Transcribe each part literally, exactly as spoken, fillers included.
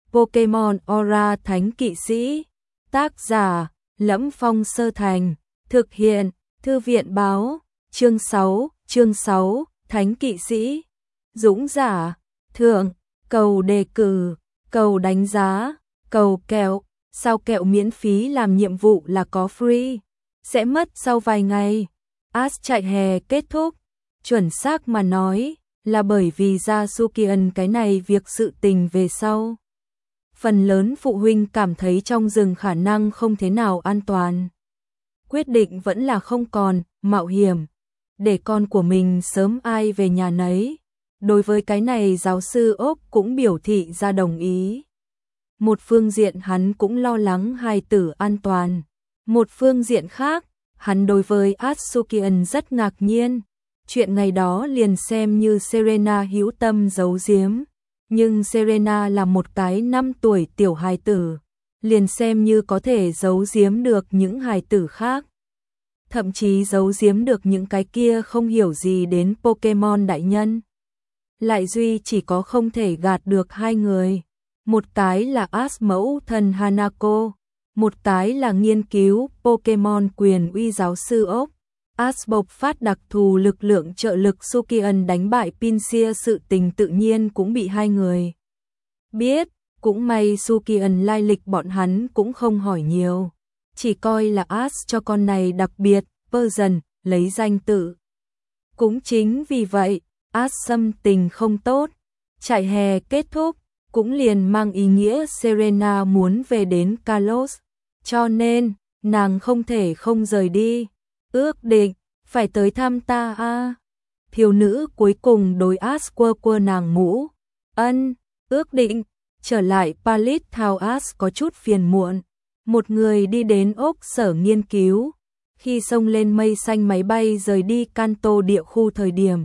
Pokemon Aura Thánh Kỵ Sĩ. Tác giả: Lẫm Phong Sơ Thành. Thực hiện: Thư viện Báo. Chương sáu, chương sáu, Thánh Kỵ Sĩ. Dũng giả, thượng, cầu đề cử, cầu đánh giá, cầu kẹo. Sao kẹo miễn phí làm nhiệm vụ là có free, sẽ mất sau vài ngày. Ash chạy hè kết thúc. Chuẩn xác mà nói, là bởi vì ra Sukian cái này việc sự tình về sau. Phần lớn phụ huynh cảm thấy trong rừng khả năng không thế nào an toàn. Quyết định vẫn là không còn, mạo hiểm. Để con của mình sớm ai về nhà nấy. Đối với cái này giáo sư Ốc cũng biểu thị ra đồng ý. Một phương diện hắn cũng lo lắng hài tử an toàn. Một phương diện khác, hắn đối với Asukian rất ngạc nhiên. Chuyện ngày đó liền xem như Serena hữu tâm giấu giếm. Nhưng Serena là một cái năm tuổi tiểu hài tử. Liền xem như có thể giấu giếm được những hài tử khác. Thậm chí giấu giếm được những cái kia không hiểu gì đến Pokemon đại nhân. Lại duy chỉ có không thể gạt được hai người. Một cái là Ash mẫu thân Hanako, một cái là nghiên cứu Pokemon quyền uy giáo sư Ốc. Ash bộc phát đặc thù lực lượng trợ lực Sukian đánh bại Pinsir, sự tình tự nhiên cũng bị hai người biết. Cũng may Sukian lai lịch bọn hắn cũng không hỏi nhiều, chỉ coi là Ash cho con này đặc biệt version lấy danh tự. Cũng chính vì vậy, Ash tâm tình không tốt. Trại hè kết thúc cũng liền mang ý nghĩa Serena muốn về đến Kalos, cho nên nàng không thể không rời đi. Ước định phải tới thăm ta a. À. Thiếu nữ cuối cùng đối Ash quơ quơ nàng mũ. Ân, ước định. Trở lại Palace Town, Ash có chút phiền muộn. Một người đi đến ốc sở nghiên cứu. Khi xông lên mây xanh máy bay rời đi Kanto địa khu thời điểm,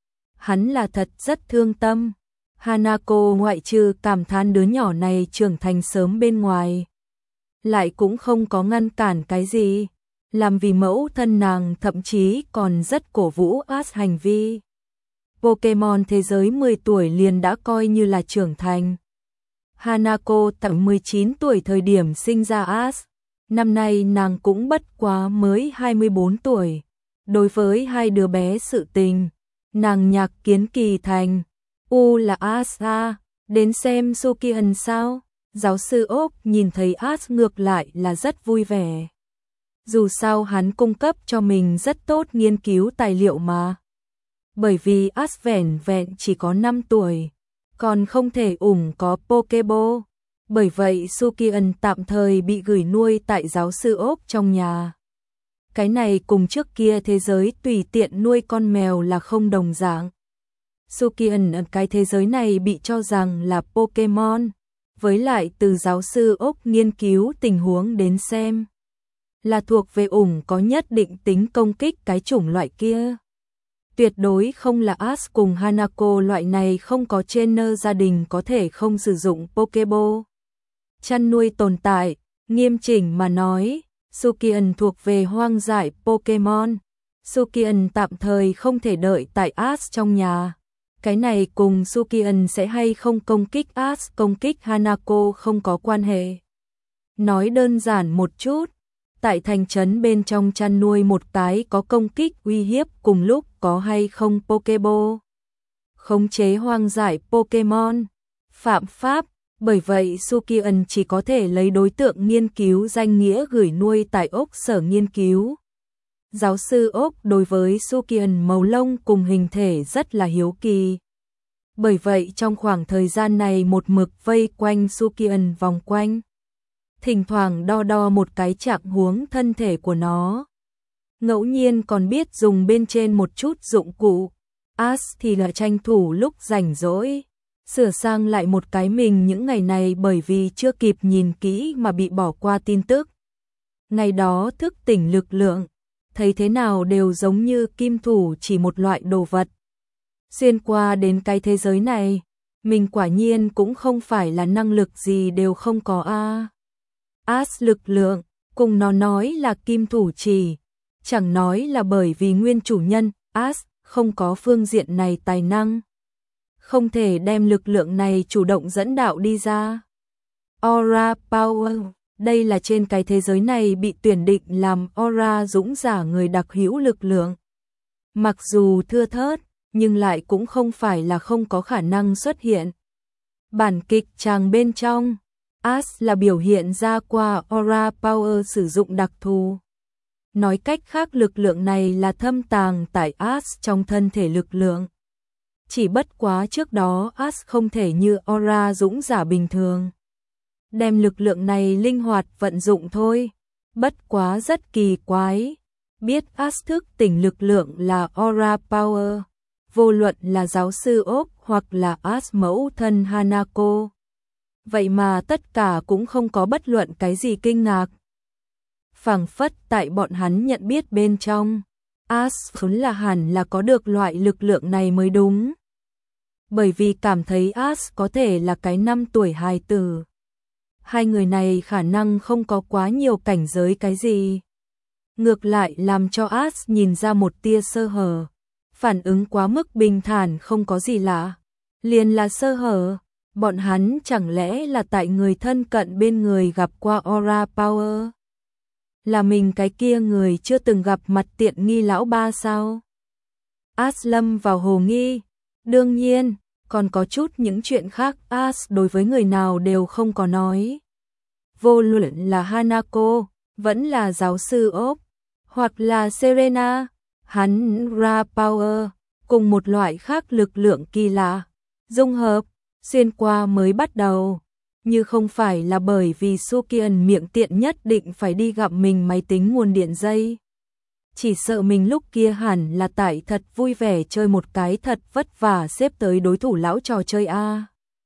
hắn là thật rất thương tâm. Hanako ngoại trừ cảm thán đứa nhỏ này trưởng thành sớm bên ngoài, lại cũng không có ngăn cản cái gì. Làm vì mẫu thân nàng thậm chí còn rất cổ vũ Ash hành vi. Pokemon thế giới mười tuổi liền đã coi như là trưởng thành. Hanako tặng mười chín tuổi thời điểm sinh ra Ash. Năm nay nàng cũng bất quá mới hai mươi bốn tuổi. Đối với hai đứa bé sự tình, nàng nhạc kiến kỳ thành. U là Ash a, đến xem Sukian sao? Giáo sư Ốc nhìn thấy Ash ngược lại là rất vui vẻ. Dù sao hắn cung cấp cho mình rất tốt nghiên cứu tài liệu mà. Bởi vì Ash vẻn vẹn chỉ có năm tuổi, còn không thể ủng có Pokeball. Bởi vậy Sukian tạm thời bị gửi nuôi tại giáo sư Ốc trong nhà. Cái này cùng trước kia thế giới tùy tiện nuôi con mèo là không đồng dạng. Sukian ở cái thế giới này bị cho rằng là Pokemon, với lại từ giáo sư Ốc nghiên cứu tình huống đến xem, là thuộc về ủng có nhất định tính công kích cái chủng loại kia. Tuyệt đối không là Ash cùng Hanako loại này không có trainer gia đình có thể không sử dụng Pokeball. Chăn nuôi tồn tại, nghiêm chỉnh mà nói, Sukian thuộc về hoang dại Pokemon. Sukian tạm thời không thể đợi tại Ash trong nhà. Cái này cùng Sukian sẽ hay không công kích Ash, công kích Hanako không có quan hệ. Nói đơn giản một chút, tại thành trấn bên trong chăn nuôi một cái có công kích uy hiếp cùng lúc có hay không Pokeball. Khống chế hoang dại Pokemon, phạm pháp, bởi vậy Sukian chỉ có thể lấy đối tượng nghiên cứu danh nghĩa gửi nuôi tại ốc sở nghiên cứu. Giáo sư Ốc đối với Sukian màu lông cùng hình thể rất là hiếu kỳ. Bởi vậy trong khoảng thời gian này một mực vây quanh Sukian vòng quanh. Thỉnh thoảng đo đo một cái trạng huống thân thể của nó. Ngẫu nhiên còn biết dùng bên trên một chút dụng cụ. Ash thì là tranh thủ lúc rảnh rỗi, sửa sang lại một cái mình những ngày này bởi vì chưa kịp nhìn kỹ mà bị bỏ qua tin tức. Ngày đó thức tỉnh lực lượng, thấy thế nào đều giống như kim thủ chỉ một loại đồ vật. Xuyên qua đến cái thế giới này, mình quả nhiên cũng không phải là năng lực gì đều không có a. À. Ash lực lượng, cùng nó nói là kim thủ chỉ, chẳng nói là bởi vì nguyên chủ nhân, Ash, không có phương diện này tài năng. Không thể đem lực lượng này chủ động dẫn đạo đi ra. Aura Power. Đây là trên cái thế giới này bị tuyển định làm Aura dũng giả người đặc hữu lực lượng. Mặc dù thưa thớt, nhưng lại cũng không phải là không có khả năng xuất hiện. Bản kịch tràng bên trong, Ash là biểu hiện ra qua Aura Power sử dụng đặc thù. Nói cách khác lực lượng này là thâm tàng tại Ash trong thân thể lực lượng. Chỉ bất quá trước đó Ash không thể như Aura dũng giả bình thường đem lực lượng này linh hoạt vận dụng thôi. Bất quá rất kỳ quái. Biết Ash thức tỉnh lực lượng là Aura Power. Vô luận là giáo sư Ốc hoặc là Ash mẫu thân Hanako. Vậy mà tất cả cũng không có bất luận cái gì kinh ngạc. Phảng phất tại bọn hắn nhận biết bên trong. Ash là hẳn là có được loại lực lượng này mới đúng. Bởi vì cảm thấy Ash có thể là cái năm tuổi hài tử. Hai người này khả năng không có quá nhiều cảnh giới cái gì. Ngược lại làm cho Ash nhìn ra một tia sơ hở. Phản ứng quá mức bình thản không có gì lạ. Liền là sơ hở. Bọn hắn chẳng lẽ là tại người thân cận bên người gặp qua Aura Power? Là mình cái kia người chưa từng gặp mặt tiện nghi lão ba sao? Ash lâm vào hồ nghi. Đương nhiên, còn có chút những chuyện khác Ash đối với người nào đều không có nói. Vô luận là Hanako, vẫn là giáo sư Ốc, hoặc là Serena, hắn ra Power, cùng một loại khác lực lượng kỳ lạ, dung hợp, xuyên qua mới bắt đầu. Như không phải là bởi vì Sukian miệng tiện nhất định phải đi gặp mình máy tính nguồn điện dây. Chỉ sợ mình lúc kia hẳn là tại thật vui vẻ chơi một cái thật vất vả xếp tới đối thủ lão trò chơi A.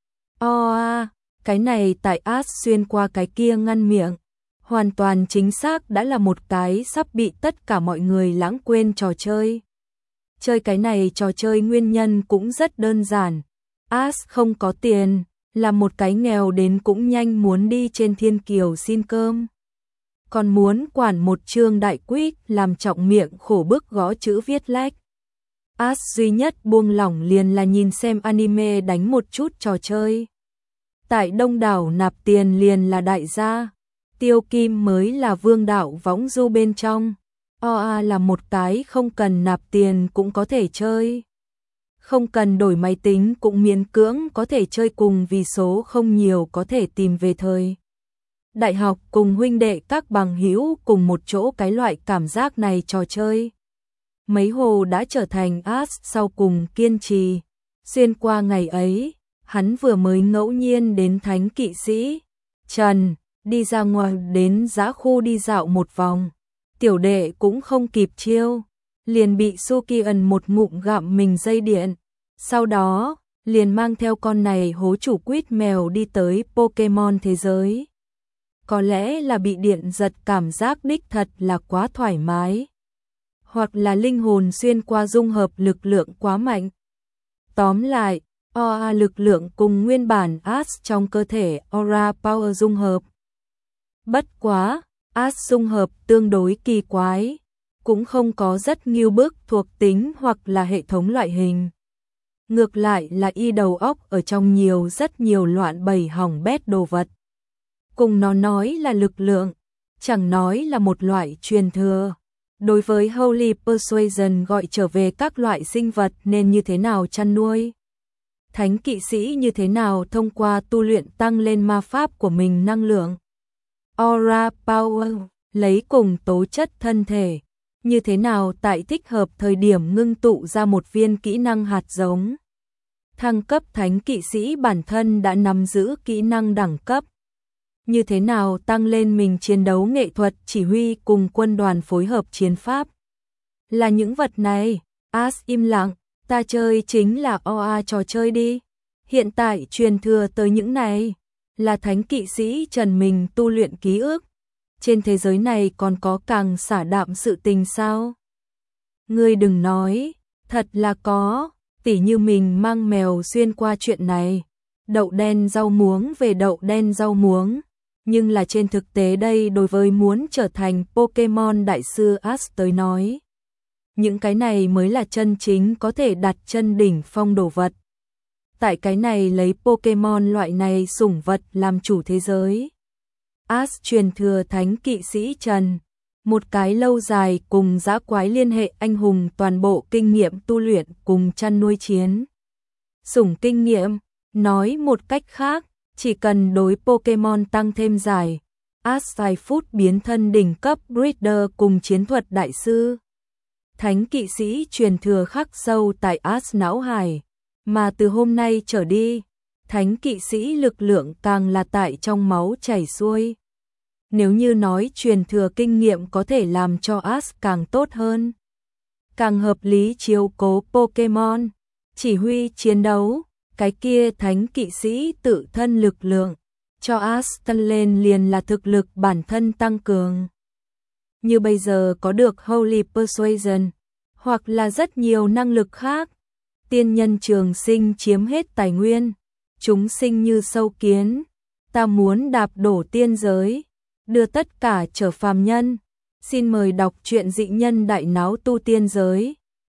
O a, cái này tại Ash xuyên qua cái kia ngăn miệng. Hoàn toàn chính xác đã là một cái sắp bị tất cả mọi người lãng quên trò chơi. Chơi cái này trò chơi nguyên nhân cũng rất đơn giản. Ash không có tiền, là một cái nghèo đến cũng nhanh muốn đi trên thiên kiều xin cơm. Còn muốn quản một chương đại quyết làm trọng miệng khổ bức gõ chữ viết lách. Ash duy nhất buông lỏng liền là nhìn xem anime đánh một chút trò chơi. Tại đông đảo nạp tiền liền là đại gia. Tiêu Kim mới là vương đạo võng du bên trong. o a là một cái không cần nạp tiền cũng có thể chơi. Không cần đổi máy tính cũng miễn cưỡng có thể chơi cùng vì số không nhiều có thể tìm về thời. Đại học cùng huynh đệ các bằng hữu cùng một chỗ cái loại cảm giác này trò chơi. Mấy hồ đã trở thành Ash sau cùng kiên trì. Xuyên qua ngày ấy, hắn vừa mới ngẫu nhiên đến thánh kỵ sĩ. Trần, đi ra ngoài đến giá khu đi dạo một vòng. Tiểu đệ cũng không kịp chiêu. Liền bị Sukian một ngụm gặm mình dây điện. Sau đó, liền mang theo con này hố chủ quýt mèo đi tới Pokemon thế giới. Có lẽ là bị điện giật cảm giác đích thật là quá thoải mái. Hoặc là linh hồn xuyên qua dung hợp lực lượng quá mạnh. Tóm lại, o a lực lượng cùng nguyên bản Ash trong cơ thể Aura Power dung hợp. Bất quá, Ash dung hợp tương đối kỳ quái. Cũng không có rất nghiêu bức thuộc tính hoặc là hệ thống loại hình. Ngược lại là y đầu óc ở trong nhiều rất nhiều loạn bầy hỏng bét đồ vật. Cùng nó nói là lực lượng, chẳng nói là một loại truyền thừa. Đối với Holy Persuasion gọi trở về các loại sinh vật nên như thế nào chăn nuôi. Thánh kỵ sĩ như thế nào thông qua tu luyện tăng lên ma pháp của mình năng lượng. Aura Power, lấy cùng tố chất thân thể. Như thế nào tại thích hợp thời điểm ngưng tụ ra một viên kỹ năng hạt giống. Thăng cấp thánh kỵ sĩ bản thân đã nắm giữ kỹ năng đẳng cấp. Như thế nào tăng lên mình chiến đấu nghệ thuật chỉ huy cùng quân đoàn phối hợp chiến pháp. Là những vật này, Ash im lặng, ta chơi chính là o a trò chơi đi. Hiện tại truyền thừa tới những này, là thánh kỵ sĩ Trần mình tu luyện ký ức. Trên thế giới này còn có càng xả đạm sự tình sao? Ngươi đừng nói, thật là có, tỉ như mình mang mèo xuyên qua chuyện này. Đậu đen rau muống về đậu đen rau muống. Nhưng là trên thực tế đây đối với muốn trở thành Pokemon đại sư Ash tới nói. Những cái này mới là chân chính có thể đặt chân đỉnh phong đồ vật. tại cái này lấy Pokemon loại này sủng vật làm chủ thế giới. Ash truyền thừa thánh kỵ sĩ Trần, một cái lâu dài cùng dã quái liên hệ anh hùng toàn bộ kinh nghiệm tu luyện cùng chăn nuôi chiến. Sủng kinh nghiệm, nói một cách khác, chỉ cần đối Pokemon tăng thêm giải, Ash vài phút biến thân đỉnh cấp Breeder cùng chiến thuật đại sư. Thánh kỵ sĩ truyền thừa khắc sâu tại Ash não hải, mà từ hôm nay trở đi, thánh kỵ sĩ lực lượng càng là tại trong máu chảy xuôi. Nếu như nói truyền thừa kinh nghiệm có thể làm cho Ash càng tốt hơn, càng hợp lý chiếu cố Pokemon, chỉ huy chiến đấu, cái kia thánh kỵ sĩ tự thân lực lượng, cho Ash tăng lên liền là thực lực bản thân tăng cường. Như bây giờ có được Holy Persuasion, hoặc là rất nhiều năng lực khác, tiên nhân trường sinh chiếm hết tài nguyên, chúng sinh như sâu kiến, ta muốn đạp đổ tiên giới, đưa tất cả trở phàm nhân. Xin mời đọc truyện dị nhân đại náo tu tiên giới.